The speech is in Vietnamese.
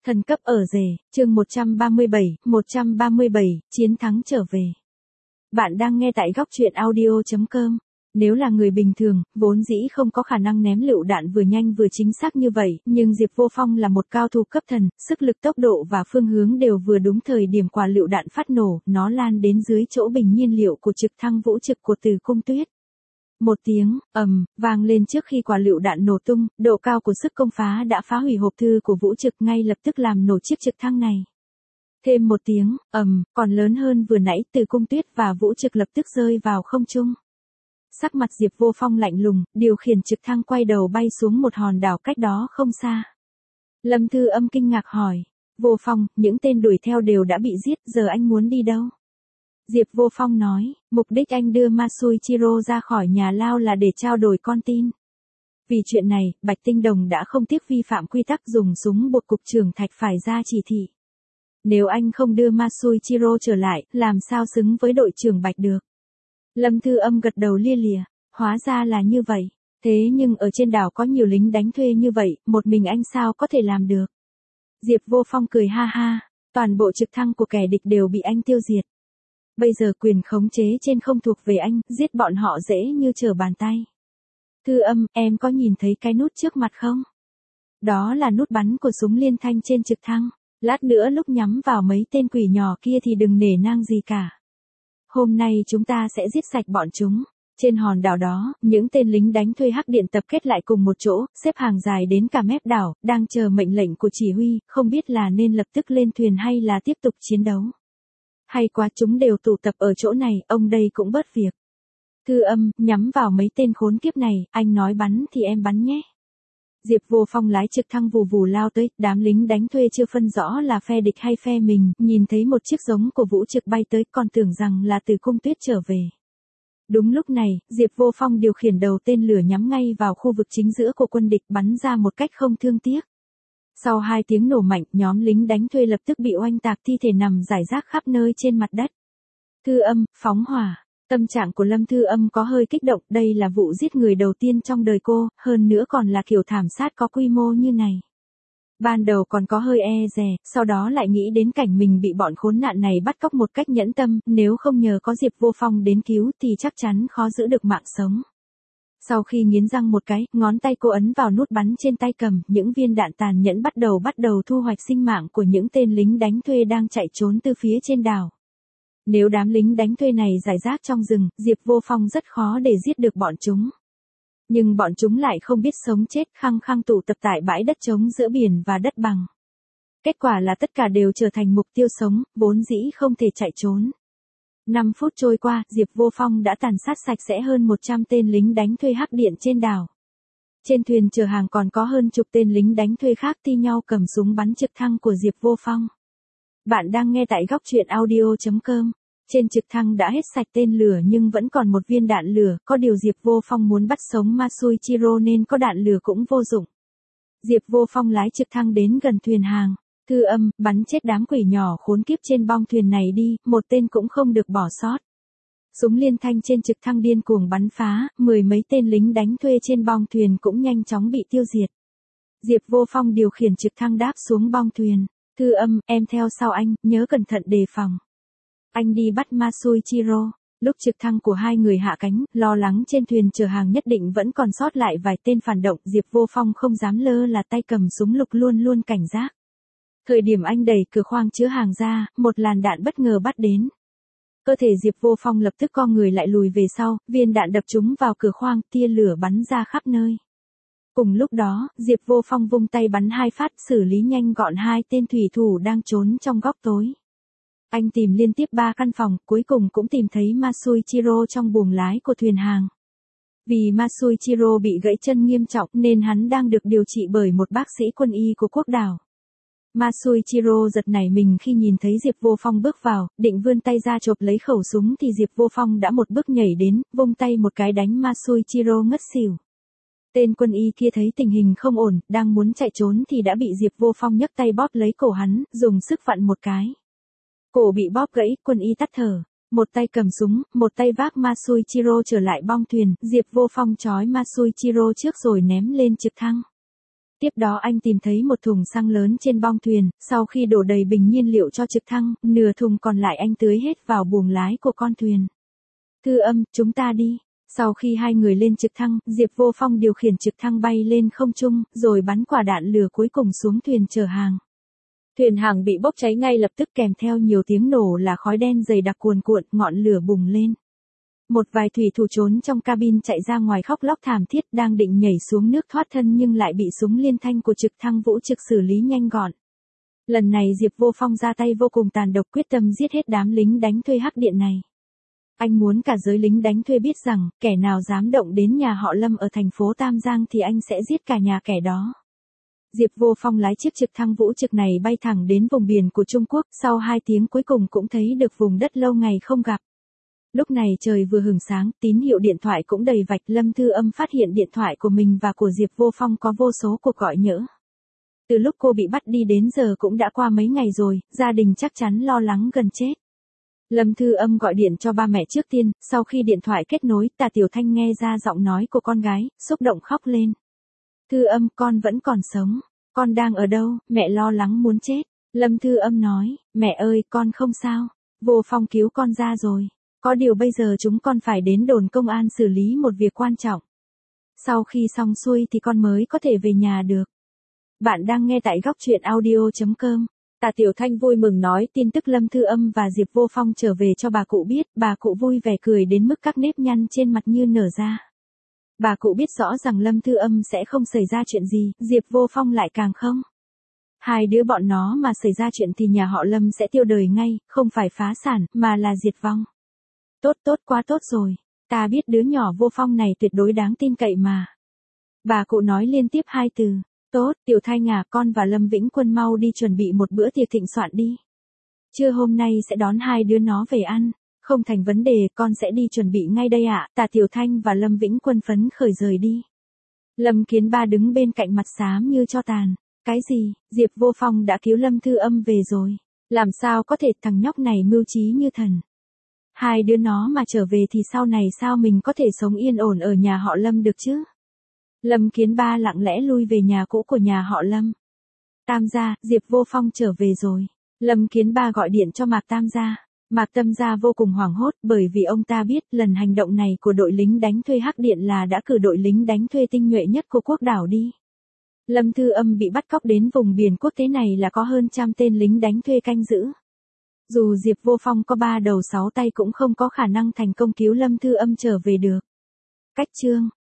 Thần cấp ở rể, chương 137, chiến thắng trở về. Bạn đang nghe tại góc truyện audio.com. Nếu là người bình thường, vốn dĩ không có khả năng ném lựu đạn vừa nhanh vừa chính xác như vậy, nhưng Diệp Vô Phong là một cao thủ cấp thần, sức lực tốc độ và phương hướng đều vừa đúng thời điểm quả lựu đạn phát nổ, nó lan đến dưới chỗ bình nhiên liệu của trực thăng vũ trực của Từ Cung Tuyết. Một tiếng ầm vang lên trước khi quả lựu đạn nổ tung, độ cao của sức công phá đã phá hủy hộp thư của vũ trực ngay lập tức làm nổ chiếc trực thăng này. Thêm một tiếng ầm còn lớn hơn vừa nãy, Từ Cung Tuyết và vũ trực lập tức rơi vào không trung. Sắc mặt Diệp Vô Phong lạnh lùng, điều khiển trực thăng quay đầu bay xuống một hòn đảo cách đó không xa. Lâm Thư Âm kinh ngạc hỏi, Vô Phong, những tên đuổi theo đều đã bị giết, giờ anh muốn đi đâu? Diệp Vô Phong nói, mục đích anh đưa Masuichiro ra khỏi nhà lao là để trao đổi con tin. Vì chuyện này, Bạch Tinh Đồng đã không tiếc vi phạm quy tắc dùng súng buộc cục trưởng Thạch phải ra chỉ thị. Nếu anh không đưa Masuichiro trở lại, làm sao xứng với đội trưởng Bạch được? Lâm Thư Âm gật đầu lia lịa, hóa ra là như vậy. Thế nhưng ở trên đảo có nhiều lính đánh thuê như vậy, một mình anh sao có thể làm được? Diệp Vô Phong cười ha ha, toàn bộ trực thăng của kẻ địch đều bị anh tiêu diệt. Bây giờ quyền khống chế trên không thuộc về anh, giết bọn họ dễ như trở bàn tay. Thư Âm, em có nhìn thấy cái nút trước mặt không? Đó là nút bắn của súng liên thanh trên trực thăng. Lát nữa lúc nhắm vào mấy tên quỷ nhỏ kia thì đừng nể nang gì cả. Hôm nay chúng ta sẽ giết sạch bọn chúng. Trên hòn đảo đó, những tên lính đánh thuê hắc điện tập kết lại cùng một chỗ, xếp hàng dài đến cả mép đảo, đang chờ mệnh lệnh của chỉ huy, không biết là nên lập tức lên thuyền hay là tiếp tục chiến đấu. Hay quá, chúng đều tụ tập ở chỗ này, ông đây cũng bớt việc. Thư Âm, nhắm vào mấy tên khốn kiếp này, anh nói bắn thì em bắn nhé. Diệp Vô Phong lái trực thăng vù vù lao tới, đám lính đánh thuê chưa phân rõ là phe địch hay phe mình, nhìn thấy một chiếc giống của vũ trực bay tới còn tưởng rằng là Từ Cung Tuyết trở về. Đúng lúc này, Diệp Vô Phong điều khiển đầu tên lửa nhắm ngay vào khu vực chính giữa của quân địch bắn ra một cách không thương tiếc. Sau 2 tiếng nổ mạnh, nhóm lính đánh thuê lập tức bị oanh tạc, thi thể nằm rải rác khắp nơi trên mặt đất. Thư Âm, phóng hỏa. Tâm trạng của Lâm Thư Âm có hơi kích động, đây là vụ giết người đầu tiên trong đời cô, hơn nữa còn là kiểu thảm sát có quy mô như này. Ban đầu còn có hơi e dè, sau đó lại nghĩ đến cảnh mình bị bọn khốn nạn này bắt cóc một cách nhẫn tâm, nếu không nhờ có Diệp Vô Phong đến cứu thì chắc chắn khó giữ được mạng sống. Sau khi nghiến răng một cái, ngón tay cô ấn vào nút bắn trên tay cầm, những viên đạn tàn nhẫn bắt đầu thu hoạch sinh mạng của những tên lính đánh thuê đang chạy trốn từ phía trên đảo. Nếu đám lính đánh thuê này rải rác trong rừng, Diệp Vô Phong rất khó để giết được bọn chúng. Nhưng bọn chúng lại không biết sống chết, khăng khăng tụ tập tại bãi đất trống giữa biển và đất bằng. Kết quả là tất cả đều trở thành mục tiêu sống, vốn dĩ không thể chạy trốn. 5 phút trôi qua, Diệp Vô Phong đã tàn sát sạch sẽ hơn 100 tên lính đánh thuê hắc điện trên đảo. Trên thuyền chở hàng còn có hơn chục tên lính đánh thuê khác thi nhau cầm súng bắn trực thăng của Diệp Vô Phong. Bạn đang nghe tại góc truyện audio.com. Trên trực thăng đã hết sạch tên lửa nhưng vẫn còn một viên đạn lửa, có điều Diệp Vô Phong muốn bắt sống Masuichiro nên có đạn lửa cũng vô dụng. Diệp Vô Phong lái trực thăng đến gần thuyền hàng. Thư Âm, bắn chết đám quỷ nhỏ khốn kiếp trên bong thuyền này đi, một tên cũng không được bỏ sót. Súng liên thanh trên trực thăng điên cuồng bắn phá, 10 mấy tên lính đánh thuê trên bong thuyền cũng nhanh chóng bị tiêu diệt. Diệp Vô Phong điều khiển trực thăng đáp xuống bong thuyền. Thư Âm, em theo sau anh, nhớ cẩn thận đề phòng. Anh đi bắt Masuichiro. Lúc trực thăng của hai người hạ cánh, lo lắng trên thuyền chở hàng nhất định vẫn còn sót lại vài tên phản động, Diệp Vô Phong không dám lơ là tay cầm súng lục luôn luôn cảnh giác. Thời điểm anh đẩy cửa khoang chứa hàng ra, một làn đạn bất ngờ bắt đến. Cơ thể Diệp Vô Phong lập tức co người lại lùi về sau, viên đạn đập trúng vào cửa khoang, tia lửa bắn ra khắp nơi. Cùng lúc đó, Diệp Vô Phong vung tay bắn 2 phát, xử lý nhanh gọn 2 tên thủy thủ đang trốn trong góc tối. Anh tìm liên tiếp 3 căn phòng, cuối cùng cũng tìm thấy Masuichiro trong buồng lái của thuyền hàng. Vì Masuichiro bị gãy chân nghiêm trọng nên hắn đang được điều trị bởi một bác sĩ quân y của quốc đảo. Masuichiro giật nảy mình khi nhìn thấy Diệp Vô Phong bước vào, định vươn tay ra chộp lấy khẩu súng thì Diệp Vô Phong đã một bước nhảy đến, vung tay một cái đánh Masuichiro ngất xỉu. Tên quân y kia thấy tình hình không ổn, đang muốn chạy trốn thì đã bị Diệp Vô Phong nhấc tay bóp lấy cổ hắn, dùng sức vặn một cái. Cổ bị bóp gãy, quân y tắt thở. Một tay cầm súng, một tay vác Masuichiro trở lại bong thuyền, Diệp Vô Phong trói Masuichiro trước rồi ném lên trực thăng. Tiếp đó anh tìm thấy một thùng xăng lớn trên bong thuyền, sau khi đổ đầy bình nhiên liệu cho trực thăng, nửa thùng còn lại anh tưới hết vào buồng lái của con thuyền. Thư Âm, chúng ta đi. Sau khi hai người lên trực thăng, Diệp Vô Phong điều khiển trực thăng bay lên không trung, rồi bắn quả đạn lửa cuối cùng xuống thuyền chở hàng. Thuyền hàng bị bốc cháy ngay lập tức kèm theo nhiều tiếng nổ là khói đen dày đặc cuồn cuộn, ngọn lửa bùng lên. Một vài thủy thủ trốn trong cabin chạy ra ngoài khóc lóc thảm thiết, đang định nhảy xuống nước thoát thân nhưng lại bị súng liên thanh của trực thăng vũ trực xử lý nhanh gọn. Lần này Diệp Vô Phong ra tay vô cùng tàn độc, quyết tâm giết hết đám lính đánh thuê hắc điện này. Anh muốn cả giới lính đánh thuê biết rằng, kẻ nào dám động đến nhà họ Lâm ở thành phố Tam Giang thì anh sẽ giết cả nhà kẻ đó. Diệp Vô Phong lái chiếc trực thăng vũ trực này bay thẳng đến vùng biển của Trung Quốc, sau 2 tiếng cuối cùng cũng thấy được vùng đất lâu ngày không gặp. Lúc này trời vừa hửng sáng, tín hiệu điện thoại cũng đầy vạch. Lâm Thư Âm phát hiện điện thoại của mình và của Diệp Vô Phong có vô số cuộc gọi nhỡ. Từ lúc cô bị bắt đi đến giờ cũng đã qua mấy ngày rồi, gia đình chắc chắn lo lắng gần chết. Lâm Thư Âm gọi điện cho ba mẹ trước tiên, sau khi điện thoại kết nối, Tả Tiểu Thanh nghe ra giọng nói của con gái, xúc động khóc lên. Thư Âm, con vẫn còn sống. Con đang ở đâu, mẹ lo lắng muốn chết. Lâm Thư Âm nói, mẹ ơi, con không sao. Vô Phong cứu con ra rồi. Có điều bây giờ chúng con phải đến đồn công an xử lý một việc quan trọng. Sau khi xong xuôi thì con mới có thể về nhà được. Bạn đang nghe tại góc truyện audio.com. Tả Tiểu Thanh vui mừng nói tin tức Lâm Thư Âm và Diệp Vô Phong trở về cho bà cụ biết, bà cụ vui vẻ cười đến mức các nếp nhăn trên mặt như nở ra. Bà cụ biết rõ rằng Lâm Thư Âm sẽ không xảy ra chuyện gì, Diệp Vô Phong lại càng không. Hai đứa bọn nó mà xảy ra chuyện thì nhà họ Lâm sẽ tiêu đời ngay, không phải phá sản, mà là diệt vong. Tốt quá tốt rồi, ta biết đứa nhỏ Vô Phong này tuyệt đối đáng tin cậy mà. Bà cụ nói liên tiếp 2 từ. Tốt, Tiểu Thanh à, con và Lâm Vĩnh Quân mau đi chuẩn bị một bữa tiệc thịnh soạn đi. Trưa hôm nay sẽ đón hai đứa nó về ăn. Không thành vấn đề, con sẽ đi chuẩn bị ngay đây ạ. Tả Tiểu Thanh và Lâm Vĩnh Quân phấn khởi rời đi. Lâm Kiến Ba đứng bên cạnh mặt xám như tro tàn. Cái gì, Diệp Vô Phong đã cứu Lâm Thư Âm về rồi. Làm sao có thể, thằng nhóc này mưu trí như thần. Hai đứa nó mà trở về thì sau này sao mình có thể sống yên ổn ở nhà họ Lâm được chứ? Lâm Kiến Ba lặng lẽ lui về nhà cũ của nhà họ Lâm. Tam gia, Diệp Vô Phong trở về rồi. Lâm Kiến Ba gọi điện cho Mạc Tam gia. Mạc Tam gia vô cùng hoảng hốt bởi vì ông ta biết lần hành động này của đội lính đánh thuê hắc điện là đã cử đội lính đánh thuê tinh nhuệ nhất của quốc đảo đi. Lâm Thư Âm bị bắt cóc đến vùng biển quốc tế này là có hơn 100 tên lính đánh thuê canh giữ. Dù Diệp Vô Phong có 3 đầu 6 tay cũng không có khả năng thành công cứu Lâm Thư Âm trở về được. Cách chương